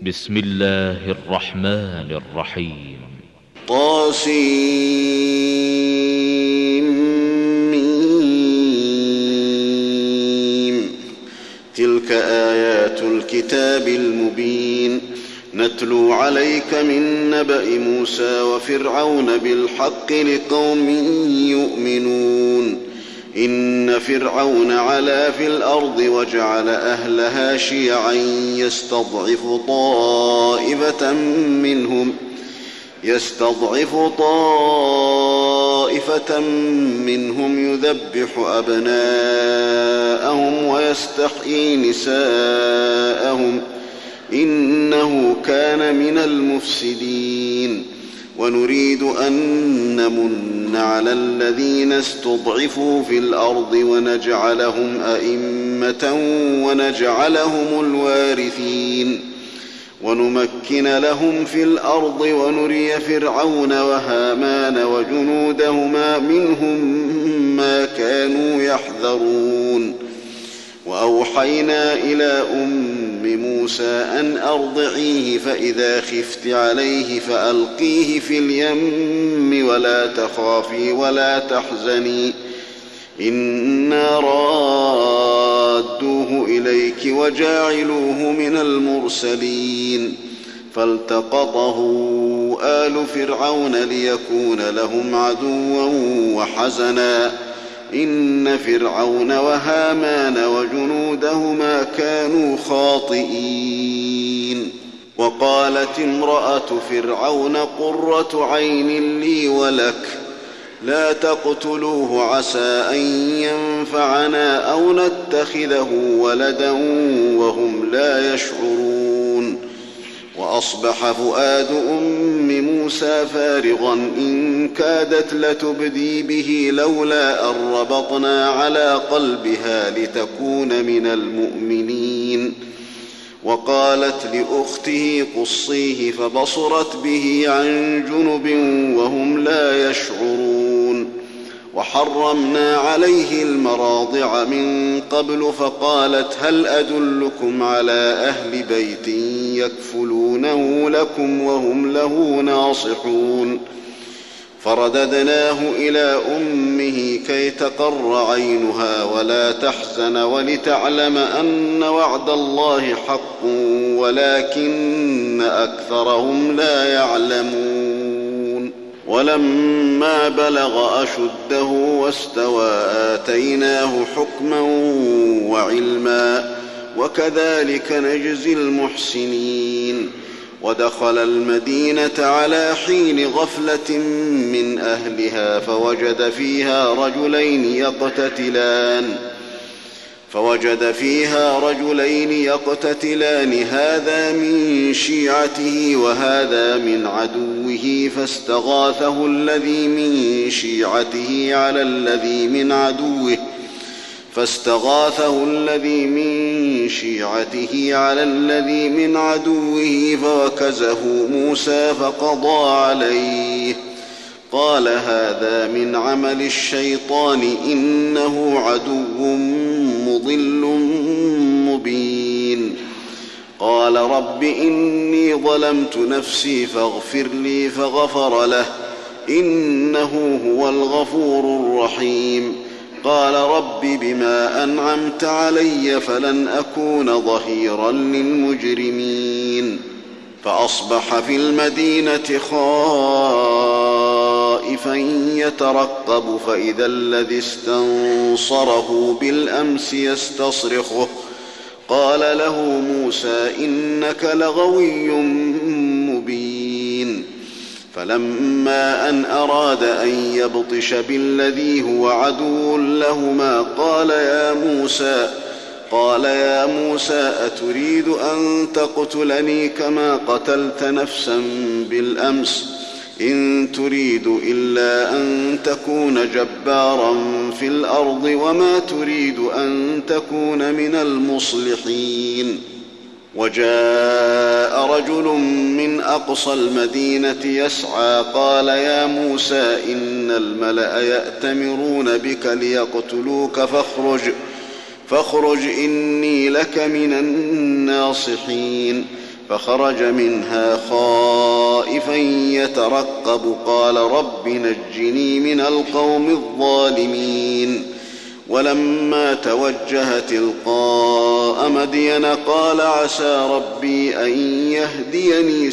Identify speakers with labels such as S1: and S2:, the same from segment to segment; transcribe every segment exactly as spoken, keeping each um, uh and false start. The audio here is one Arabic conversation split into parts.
S1: بسم الله الرحمن الرحيم.
S2: طاسيم. تلك آيات الكتاب المبين نتلو عليك من نبأ موسى وفرعون بالحق لقوم يؤمنون. إن فرعون علا في الأرض وجعل أهلها شيعا يستضعف طائفة منهم يستضعف طائفة منهم يذبح أبناءهم ويستحيي نساءهم إنه كان من المفسدين. ونريد أن نمن على الذين استضعفوا في الأرض ونجعلهم أئمة ونجعلهم الوارثين ونمكن لهم في الأرض ونري فرعون وهامان وجنودهما منهم ما كانوا يحذرون. وأوحينا إلى أم موسى أن أرضعيه فإذا خفت عليه فألقيه في اليم ولا تخافي ولا تحزني إنا رادوه إليك وجاعلوه من المرسلين. فالتقطه آل فرعون ليكون لهم عدوا وحزنا إن فرعون وهامان وجنودهما كانوا خاطئين. وقالت امرأة فرعون قرة عين لي ولك لا تقتلوه عسى أن ينفعنا أو نتخذه ولدا وهم لا يشعرون. وأصبح فؤاد أم موسى فارغا إن كادت لتبدي به لولا أن ربطنا على قلبها لتكون من المؤمنين. وقالت لأخته قصيه فبصرت به عن جنب وهم لا يشعرون. وحرمنا عليه المراضع من قبل فقالت هل أدلكم على أهل بيت يكفلونه لكم وهم له ناصحون. فرددناه إلى أمه كي تقر عينها ولا تحزن ولتعلم أن وعد الله حق ولكن أكثرهم لا يعلمون. ولما بلغ أشده واستوى آتيناه حكما وعلما وكذلك نجزي المحسنين. ودخل المدينة على حين غفلة من أهلها فوجد فيها رجلين يقتتلان فوجد فيها رجلين يقتتلان هذا من شيعته وهذا من عدوه فاستغاثه الذي من شيعته على الذي من عدوه فاستغاثه الذي من شيعته على الذي من عدوه فوكزه موسى فقضى عليه. قال هذا من عمل الشيطان إنه عدو مضل مبين. قال رب إني ظلمت نفسي فاغفر لي فغفر له إنه هو الغفور الرحيم. قال رب بما أنعمت علي فلن أكون ظهيرا للمجرمين. فأصبح في المدينة خائفا يترقب فإذا الذي استنصره بالأمس يستصرخه. قال له موسى إنك لغوي مبين. فلما أن أراد أن يبطش بالذي هو عدو لهما قال يا موسى قال يا موسى أتريد أن تقتلني كما قتلت نفسا بالأمس إن تريد إلا أن تكون جبارا في الأرض وما تريد أن تكون من المصلحين. وجاء رجل من أقصى المدينة يسعى قال يا موسى إن الملأ يأتمرون بك ليقتلوك فاخرج فاخرج إني لك من الناصحين. فخرج منها خائفا يترقب قال رب نجني من القوم الظالمين ولما توجه تلقاء مدين قال عسى ربي أن يهديني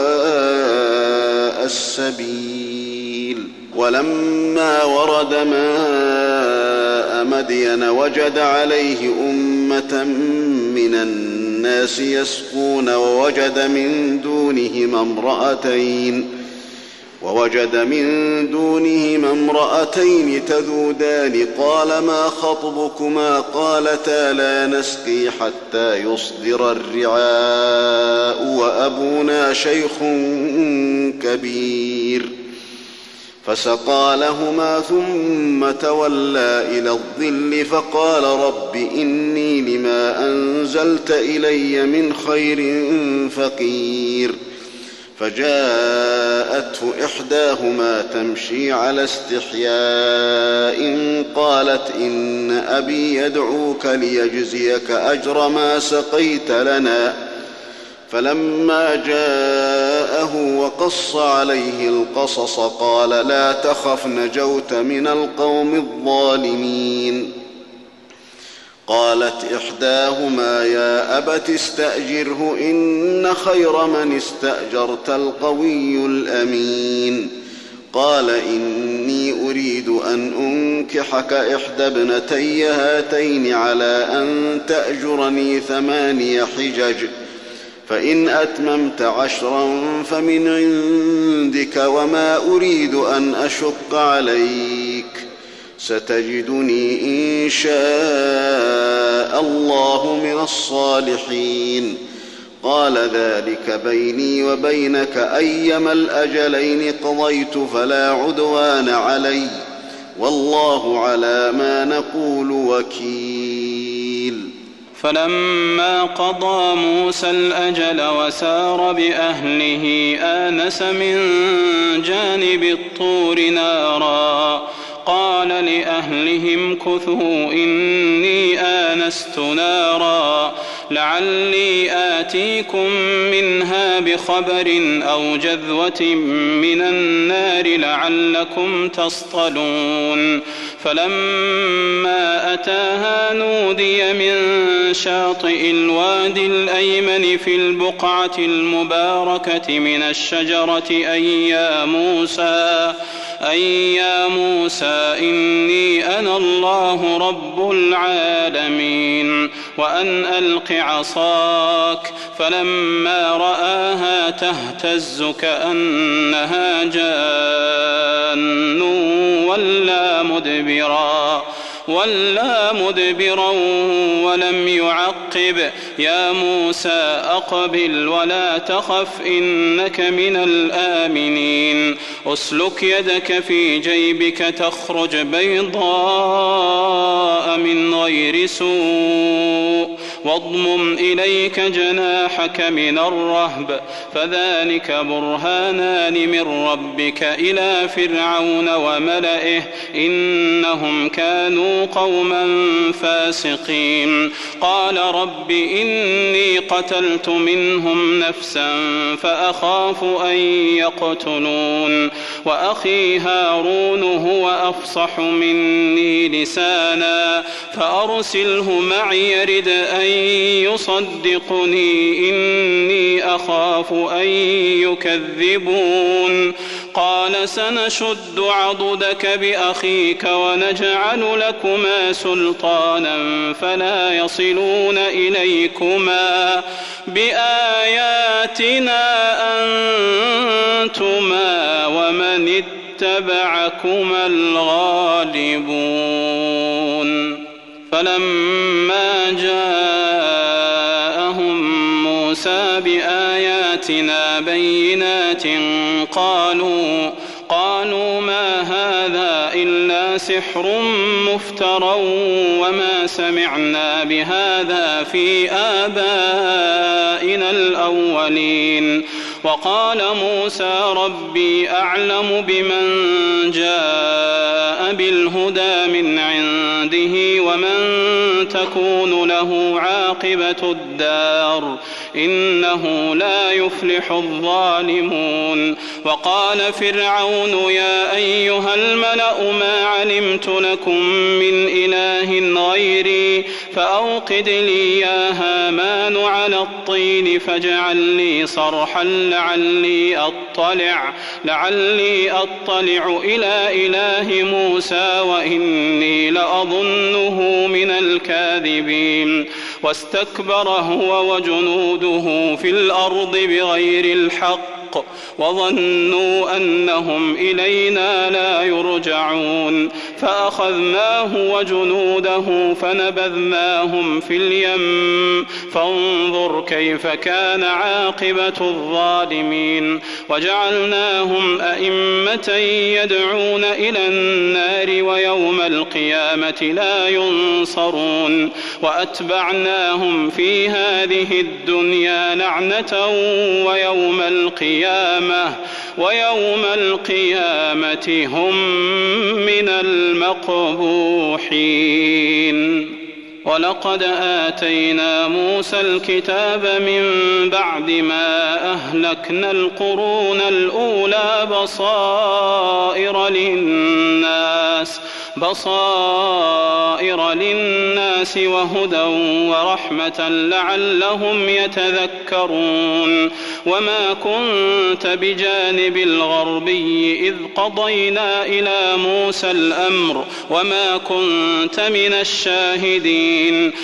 S2: سواء السبيل ولما ورد ماء مدين وجد عليه أمة من الناس يسقون ووجد من دونهما امرأتين ووجد من دونهما امرأتين تذودان قال ما خطبكما قالتا لا نسقي حتى يصدر الرعاء وأبونا شيخ كبير فسقى لهما ثم تولى إلى الظل فقال رب إني لما أنزلت إلي من خير فقير فجاءته إحداهما تمشي على استحياء قالت إن أبي يدعوك ليجزيك أجر ما سقيت لنا فلما جاءه وقص عليه القصص قال لا تخف نجوت من القوم الظالمين قالت إحداهما يا أبت استأجره إن خير من استأجرت القوي الأمين قال إني أريد أن أنكحك إحدى ابنتي هاتين على أن تأجرني ثماني حجج فإن أتممت عشرا فمن عندك وما أريد أن أشق عليك ستجدني إن شاء الله من الصالحين قال ذلك بيني وبينك أيما الأجلين قضيت فلا عدوان علي والله على ما نقول وكيل
S3: فلما قضى موسى الأجل وسار بأهله آنس من جانب الطور نارا قال لأهلهم كثوا إني آنست نارا لعلي آتيكم منها بخبر أو جذوة من النار لعلكم تصطلون فلما أتاها نودي من شاطئ الوادي الأيمن في البقعة المباركة من الشجرة أي يا موسى أي يا موسى إني أنا الله رب العالمين وأن ألق عصاك فلما رآها تهتز كأنها جان ولا مدبرا ولا مدبرا ولم يعقب يا موسى أقبل ولا تخف إنك من الآمنين أسلك يدك في جيبك تخرج بيضاء من غير سوء واضمم إليك جناحك من الرهب فذلك برهانان من ربك إلى فرعون وملئه إنهم كانوا قوما فاسقين قال رب إني قتلت منهم نفسا فأخاف أن يقتلون وأخي هارون هو أفصح مني لسانا فأرسله معي يرد أن يصدقني إني أخاف أن يكذبون قال سنشد عضدك بأخيك ونجعل لكما سلطانا فلا يصلون إليكما بآياتنا أنتما ومن اتبعكما الغالبون فلما جاءهم موسى بآياتنا بينات قالوا قالوا ما هذا إلا سحر مفترى وما سمعنا بهذا في آبائنا الأولين وقال موسى ربي أعلم بمن جاء بالهدى من عنده ومن تكون له عاقبة الدار إنه لا يفلح الظالمون. وقال فرعون يا أيها الملأ ما علمت لكم من إله غيري فأوقد لي يا هامان على الطين فاجعل لي صرحا لعلي أطلع, لعلي أطلع إلى إله موسى وإني لأظنه من الكاذبين. واستكبر هو وجنوده في الأرض بغير الحق وظنوا أنهم إلينا لا يرجعون. فأخذناه وجنوده فنبذناهم في اليم فانظر كيف كان عاقبة الظالمين. وجعلناهم أئمة يدعون إلى النار ويوم القيامة لا ينصرون. وأتبعناهم في هذه الدنيا لعنة ويوم القيامة ويوم القيامة هم من المقبوحين. ولقد آتينا موسى الكتاب من بعد ما أهلكنا القرون الأولى بصائر للناس بصائر للناس وهدى ورحمة لعلهم يتذكرون. وما كنت بجانب الغربي إذ قضينا إلى موسى الأمر وما كنت من الشاهدين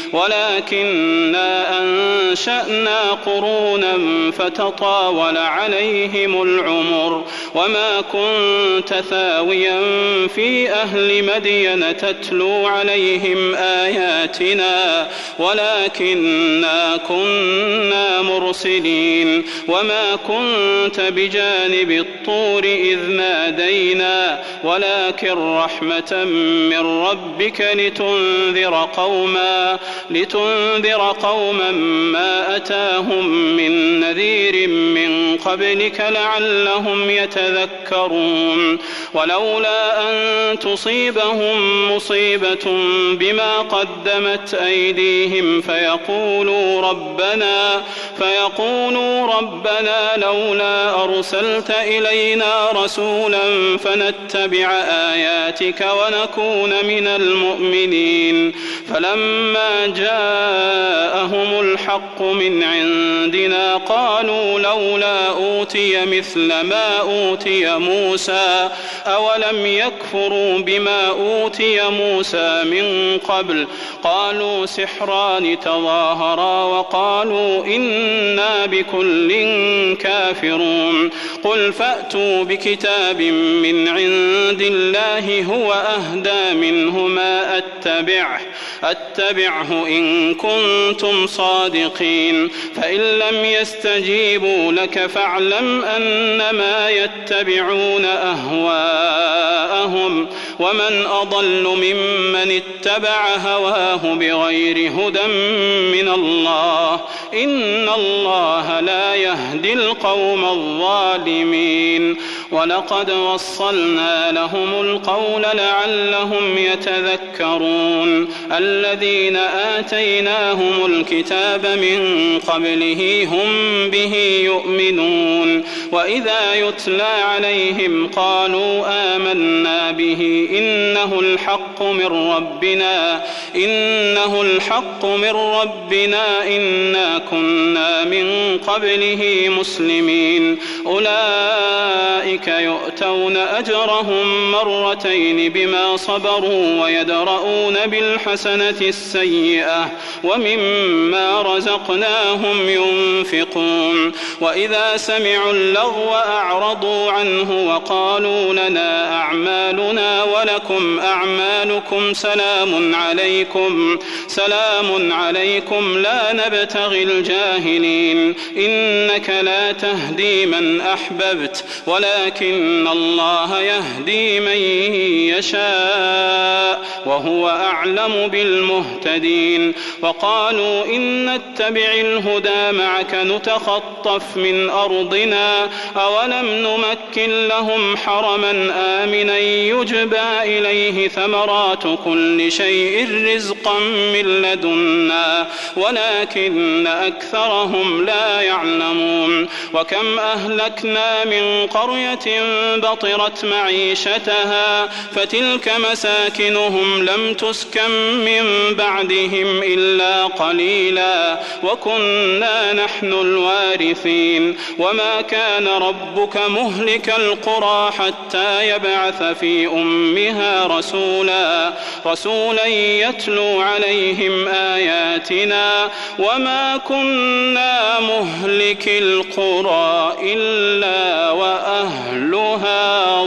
S3: ولكننا أنشأنا قرونا فتطاول عليهم العمر. وما كنت ثاويا في أهل مدين تتلو عليهم آياتنا ولكننا كنا مرسلين. وما كنت بجانب الطور إذ نادينا ولكن رحمة من ربك لتنذر قوما لتنذر قوما ما أتاهم من نذير من قبلك لعلهم يتذكرون. ولولا أن تصيبهم مصيبة بما قدمت أيديهم فيقولوا ربنا فيقولوا ربنا لولا أرسلت إلينا رسولا فنتبع آياتك ونكون من المؤمنين. فلما جاءهم الحق من عندنا قالوا لولا أوتي مثل ما أوتي موسى أولم يكفروا بما أوتي موسى من قبل. قالوا سحران تظاهرا وقالوا إنا بكل كافرون. قل فأتوا بكتاب من عند الله هو أهدى منهما أتبعه أتبعه إن كنتم صادقين. فإن لم يستجيبوا لك فاعلم أنما يتبعون أهواءهم ومن أضل ممن اتبع هواه بغير هدى من الله إن الله لا يهدي القوم الظالمين. ولقد وصلنا لهم القول لعلهم يتذكرون. الذين آتيناهم الكتاب من قبله هم به يؤمنون. وإذا يتلى عليهم قالوا آمنا به إنه الحق من ربنا إنه الحق من ربنا إنا كنا من قبله مسلمين. أولئك يؤتون أجرهم مرتين بما صبروا ويدرؤون بالحسنة السيئة ومما رزقناهم ينفقون. وإذا سمعوا اللغو أعرضوا عنه وقالوا لنا أعمالنا ولكم أعمالكم سلام عليكم سلام عليكم لا نبتغي الجاهلين إنك لا تهدي من أحببت ولكن ولكن الله يهدي من يشاء وهو أعلم بالمهتدين. وقالوا إن نتبع الهدى معك نتخطف من أرضنا أولم نمكن لهم حرما آمنا يجبى إليه ثمرات كل شيء رزقا من لدنا ولكن أكثرهم لا يعلمون. وكم أهلكنا من قرية بطرت معيشتها فتلك مساكنهم لم تسكن من بعدهم إلا قليلا وكنا نحن الوارثين. وما كان ربك مهلك القرى حتى يبعث في أمها رسولا رسولا يتلو عليهم آياتنا وما كنا مهلك القرى إلا وأهلها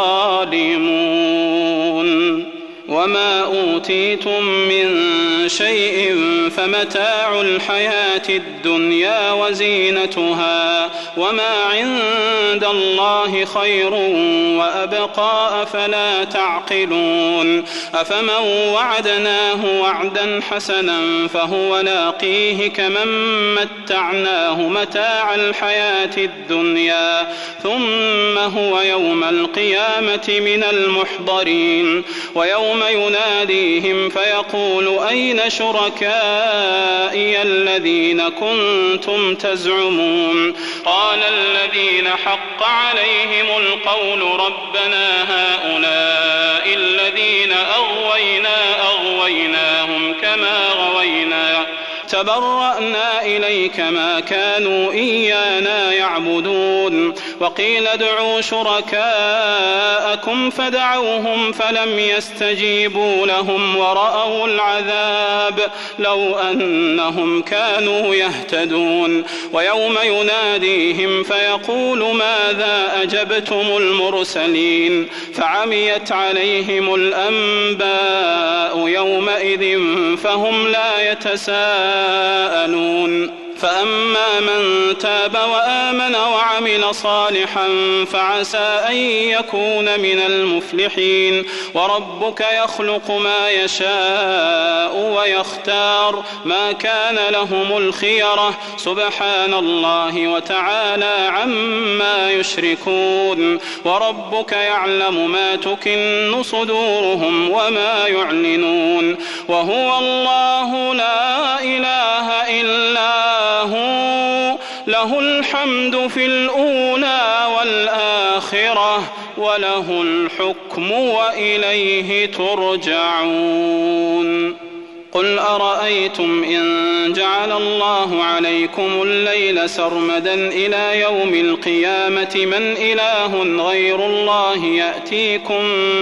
S3: ظالمون. وما أوتيتم من شيء فمتاع الحياة الدنيا وزينتها وما عند الله خير وأبقى أفلا تعقلون. أفمن وعدناه وعدا حسنا فهو لاقيه كمن متعناه متاع الحياة الدنيا ثم هو يوم القيامة من المحضرين. ويوم يناديهم فيقول أين شركائي الذين كنتم تزعمون قال الذين حق عليهم القول ربنا هؤلاء الذين أغوينا أغويناهم كما غوينا تبرأنا إليك ما كانوا إيانا يعبدون. وقيل ادعوا شركاءكم فدعوهم فلم يستجيبوا لهم ورأوا العذاب لو أنهم كانوا يهتدون. ويوم يناديهم فيقول ماذا أجبتم المرسلين فعميت عليهم الأنباء يومئذ فهم لا يتساءلون. فأما من تاب وآمن وعمل صالحا فعسى أن يكون من المفلحين. وربك يخلق ما يشاء ويختار ما كان لهم الخيرة سبحان الله وتعالى عما يشركون. وربك يعلم ما تكن صدورهم وما يعلنون. وهو الله لا إله إلا هو له الحمد في الأولى والآخرة وله الحكم وإليه ترجعون. قل أرأيتم إن جعل الله عليكم الليل سرمدا إلى يوم القيامة من إله غير الله يأتيكم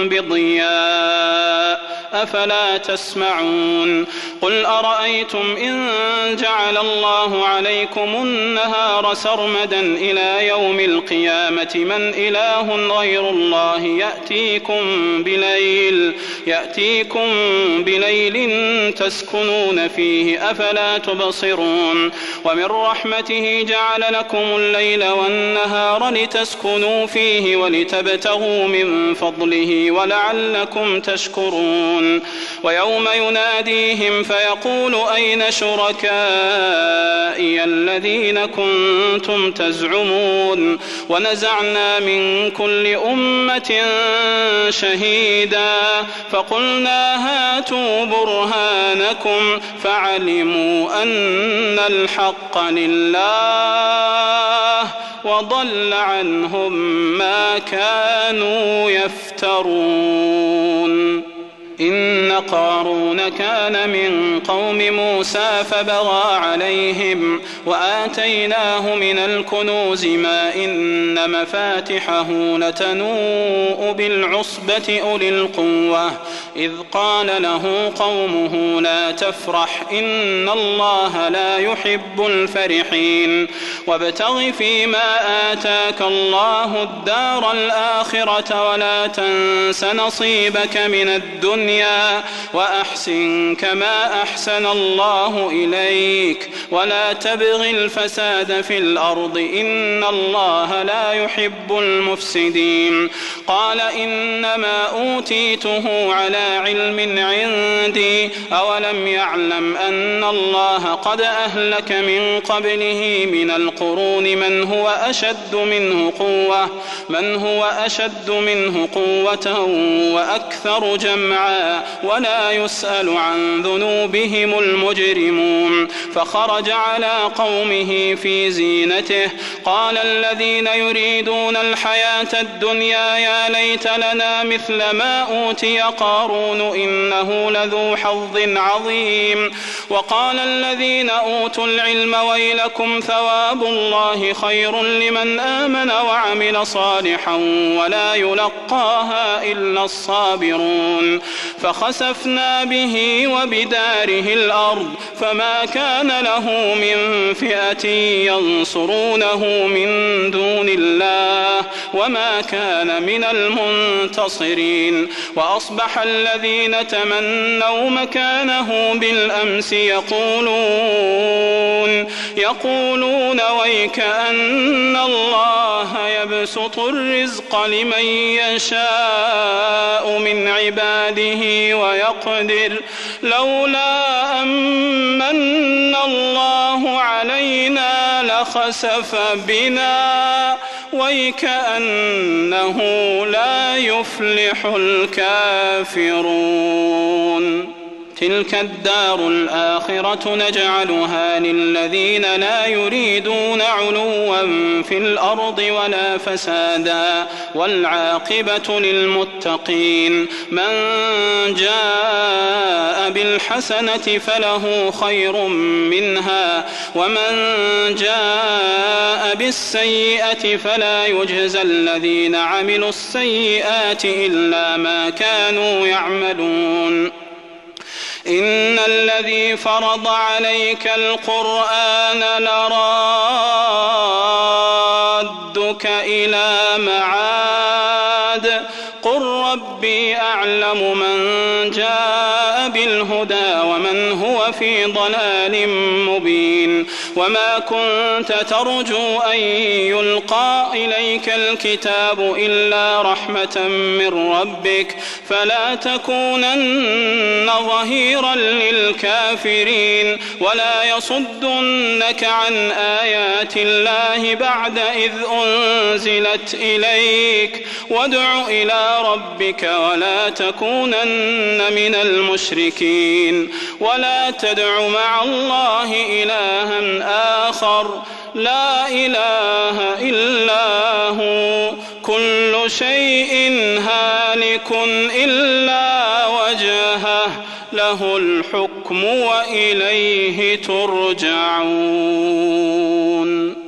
S3: بضياء أفلا تسمعون. قل أرأيتم إن جعل الله عليكم النهار سرمدا إلى يوم القيامة من إله غير الله يأتيكم بليل يأتيكم بليل تسكنون فيه أفلا تبصرون. ومن رحمته جعل لكم الليل والنهار لتسكنوا فيه ولتبتغوا من فضله ولعلكم تشكرون. ويوم يناديهم فيقول أين شركائي الذين كنتم تزعمون ونزعنا من كل أمة شهيدا فقلنا هاتوا برهانكم فعلموا أن الحق لله وضل عنهم ما كانوا يفترون. إن قارون كان من قوم موسى فبغى عليهم وآتيناه من الكنوز ما إن مفاتحه لتنوء بالعصبة أولي القوة إذ قال له قومه لا تفرح إن الله لا يحب الفرحين وابتغ فيما آتاك الله الدار الآخرة ولا تنس نصيبك من الدنيا الدنيا وأحسن كما أحسن الله إليك ولا تبغ الفساد في الأرض إن الله لا يحب المفسدين. قال إنما أوتيته على علم عندي أولم يعلم أن الله قد أهلك من قبله من القرون من هو أشد منه قوة من هو أشد منه قوة وأكثر جمعا ولا يسأل عن ذنوبهم المجرمون. فخرج على قومه في زينته قال الذين يريدون الحياة الدنيا يا ليت لنا مثل ما أوتي قارون إنه لذو حظ عظيم. وقال الذين أوتوا العلم ويلكم ثواب الله خير لمن آمن وعمل صالحا ولا يلقاها إلا الصابرون. فخسفنا به وبداره الأرض فما كان له من فئة ينصرونه من دون الله وما كان من المنتصرين. وأصبح الذين تمنوا مكانه بالأمس يقولون يقولون ويكأن الله يبسط الرزق لمن يشاء من عباده ويقدر لولا أمن الله علينا لخسف بنا ويكأنه لا يفلح الكافرون. تلك الدار الآخرة نجعلها للذين لا يريدون علوا في الأرض ولا فسادا والعاقبة للمتقين. من جاء بالحسنة فله خير منها ومن جاء بالسيئة فلا يجزى الذين عملوا السيئات إلا ما كانوا يعملون. إن الذي فرض عليك القرآن لرادك إلى معاد قل ربي أعلم من جاء بالهدى ومن هو في ضلال مبين. وما كنت ترجو أن يلقى إليك الكتاب إلا رحمة من ربك فلا تكونن ظهيرا للكافرين ولا يصدنك عن آيات الله بعد إذ أنزلت إليك وادع إلى ربك ولا تكونن من المشركين. ولا تدع مع الله إلها آخر لا إله إلا هو كل شيء هالك إلا وجهه له الحكم وإليه ترجعون.